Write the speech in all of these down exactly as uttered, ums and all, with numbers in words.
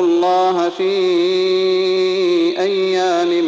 الله في أيام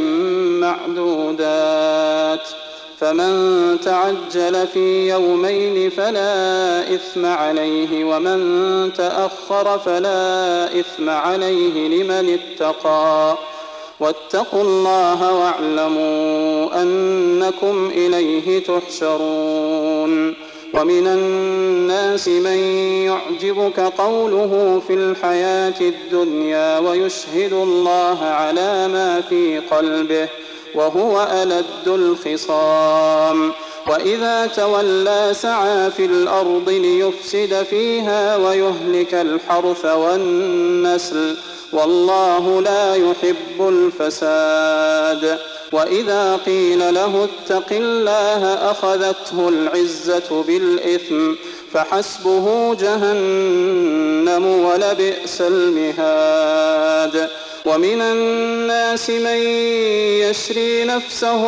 معدودات فمن تعجل في يومين فلا إثم عليه ومن تأخر فلا إثم عليه لمن اتقى واتقوا الله واعلموا أنكم إليه تحشرون ومن الناس من يعجبك قوله في الحياة الدنيا ويشهد الله على ما في قلبه وهو ألد الخصام وإذا تولى سعى في الأرض ليفسد فيها ويهلك الحرث والنسل والله لا يحب الفساد وإذا قيل له اتق الله أخذته العزة بالإثم فحسبه جهنم ولبئس المهاد ومن الناس من يشري نفسه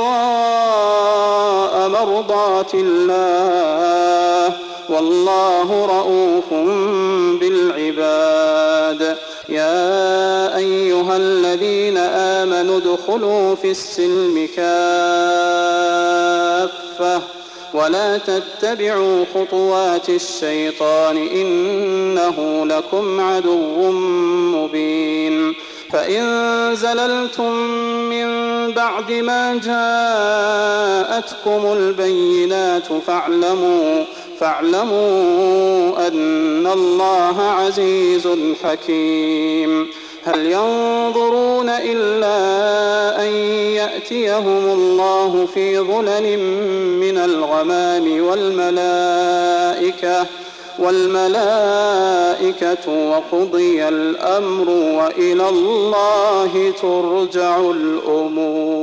ابتغاء مرضات الله والله رؤوف بالعباد يا أيها الذين آمنوا ادخلوا في السلم كافة ولا تتبعوا خطوات الشيطان إنه لكم عدو مبين فإن زللتم من بعد ما جاءتكم البينات فاعلموا فاعلموا أن الله عزيز حكيم هل ينظرون إلا أن يأتيهم الله في ظلل من الغمام والملائكة والملائكة وقضي الأمر وإلى الله ترجع الأمور.